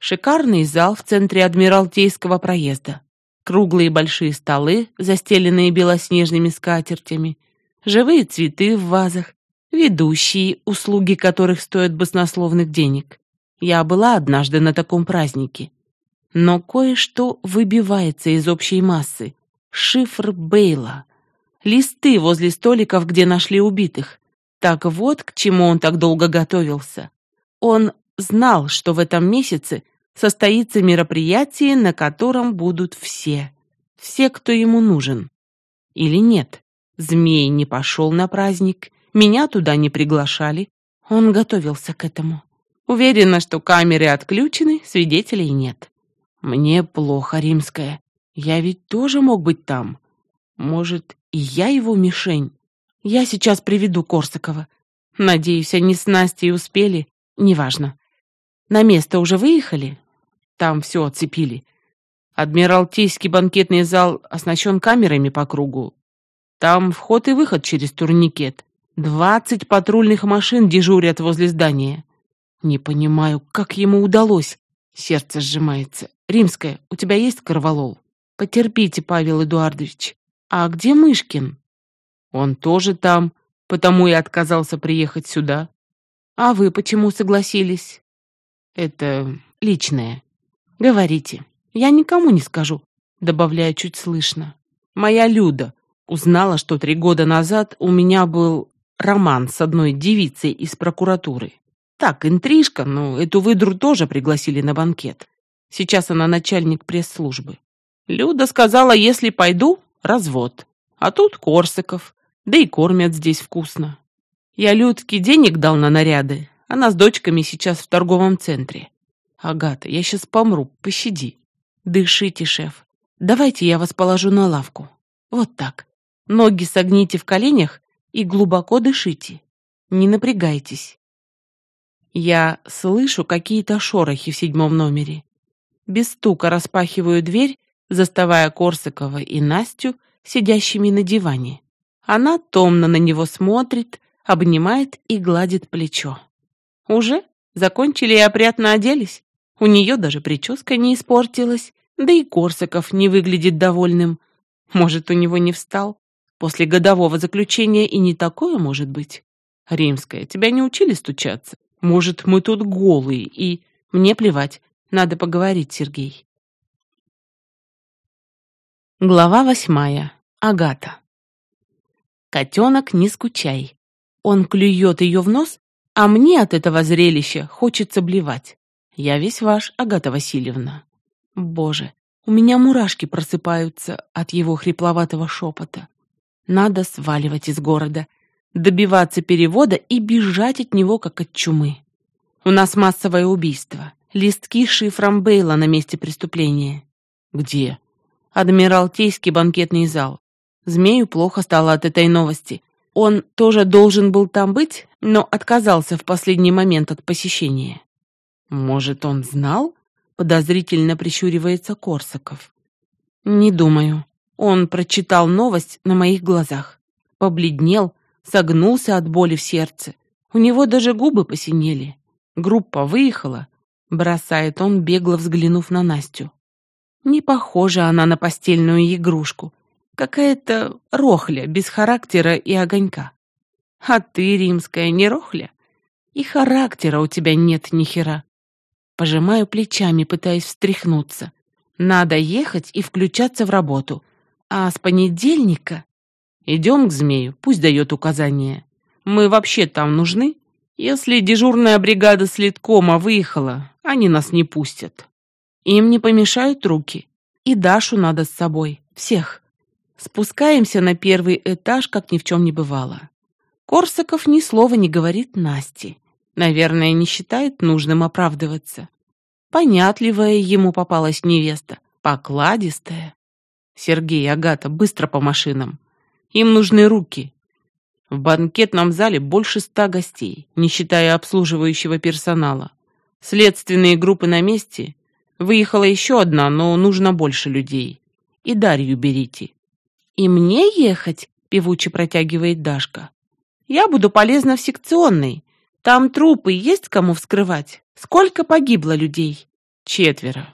Шикарный зал в центре Адмиралтейского проезда. Круглые большие столы, застеленные белоснежными скатертями, живые цветы в вазах, ведущие, услуги которых стоят баснословных денег. Я была однажды на таком празднике. Но кое-что выбивается из общей массы. Шифр Бейла. Листы возле столиков, где нашли убитых. Так вот, к чему он так долго готовился. Он знал, что в этом месяце состоится мероприятие, на котором будут все. Все, кто ему нужен. Или нет? Змей не пошел на праздник, меня туда не приглашали. Он готовился к этому. Уверена, что камеры отключены, свидетелей нет. Мне плохо, Римская. Я ведь тоже мог быть там. Может, и я его мишень? Я сейчас приведу Корсакова. Надеюсь, они с Настей успели. Неважно. На место уже выехали? Там все оцепили. Адмиралтейский банкетный зал оснащен камерами по кругу. Там вход и выход через турникет. 20 патрульных машин дежурят возле здания. Не понимаю, как ему удалось. Сердце сжимается. Римская, у тебя есть корвалол? Потерпите, Павел Эдуардович. А где Мышкин? Он тоже там, потому и отказался приехать сюда. А вы почему согласились? Это личное. Говорите. Я никому не скажу, добавляю чуть слышно. Моя Люда узнала, что 3 года назад у меня был роман с одной девицей из прокуратуры. Так, интрижка, но эту выдру тоже пригласили на банкет. Сейчас она начальник пресс-службы. Люда сказала, если пойду, развод. А тут Корсаков, да и кормят здесь вкусно. Я Людке денег дал на наряды, она с дочками сейчас в торговом центре. Агата, я сейчас помру, пощади. Дышите, шеф. Давайте я вас положу на лавку. Вот так. Ноги согните в коленях и глубоко дышите. Не напрягайтесь. Я слышу какие-то шорохи в 7-м номере. Без стука распахиваю дверь, заставая Корсакова и Настю сидящими на диване. Она томно на него смотрит, обнимает и гладит плечо. Уже? Закончили и опрятно оделись? У нее даже прическа не испортилась, да и Корсаков не выглядит довольным. Может, у него не встал? После годового заключения и не такое может быть. Римская, тебя не учили стучаться? Может, мы тут голые и... Мне плевать, надо поговорить, Сергей. Глава 8. Агата. Котенок, не скучай. Он клюет ее в нос, а мне от этого зрелища хочется блевать. Я весь ваш, Агата Васильевна. Боже, у меня мурашки просыпаются от его хрипловатого шепота. Надо сваливать из города, добиваться перевода и бежать от него, как от чумы. У нас массовое убийство. Листки с шифром Бейла на месте преступления. Где? Адмиралтейский банкетный зал. Змею плохо стало от этой новости. Он тоже должен был там быть, но отказался в последний момент от посещения. Может, он знал? Подозрительно прищуривается Корсаков. Не думаю. Он прочитал новость на моих глазах. Побледнел, согнулся от боли в сердце. У него даже губы посинели. Группа выехала, бросает он, бегло взглянув на Настю. Не похожа она на постельную игрушку. Какая-то рохля, без характера и огонька. А ты, Римская, не рохля? И характера у тебя нет ни хера. Пожимаю плечами, пытаясь встряхнуться. Надо ехать и включаться в работу. А с понедельника... Идем к Змею, пусть дает указания. Мы вообще там нужны? Если дежурная бригада следкома выехала, они нас не пустят. Им не помешают руки. И Дашу надо с собой. Всех. Спускаемся на 1-й этаж, как ни в чем не бывало. Корсаков ни слова не говорит Насте. Наверное, не считает нужным оправдываться. Понятливая ему попалась невеста, покладистая. Сергей, Агата, быстро по машинам. Им нужны руки. В банкетном зале больше 100 гостей, не считая обслуживающего персонала. Следственные группы на месте. Выехала еще одна, но нужно больше людей. И Дарью берите. И мне ехать? Певуче протягивает Дашка. Я буду полезна в секционной. Там трупы есть кому вскрывать. Сколько погибло людей? 4.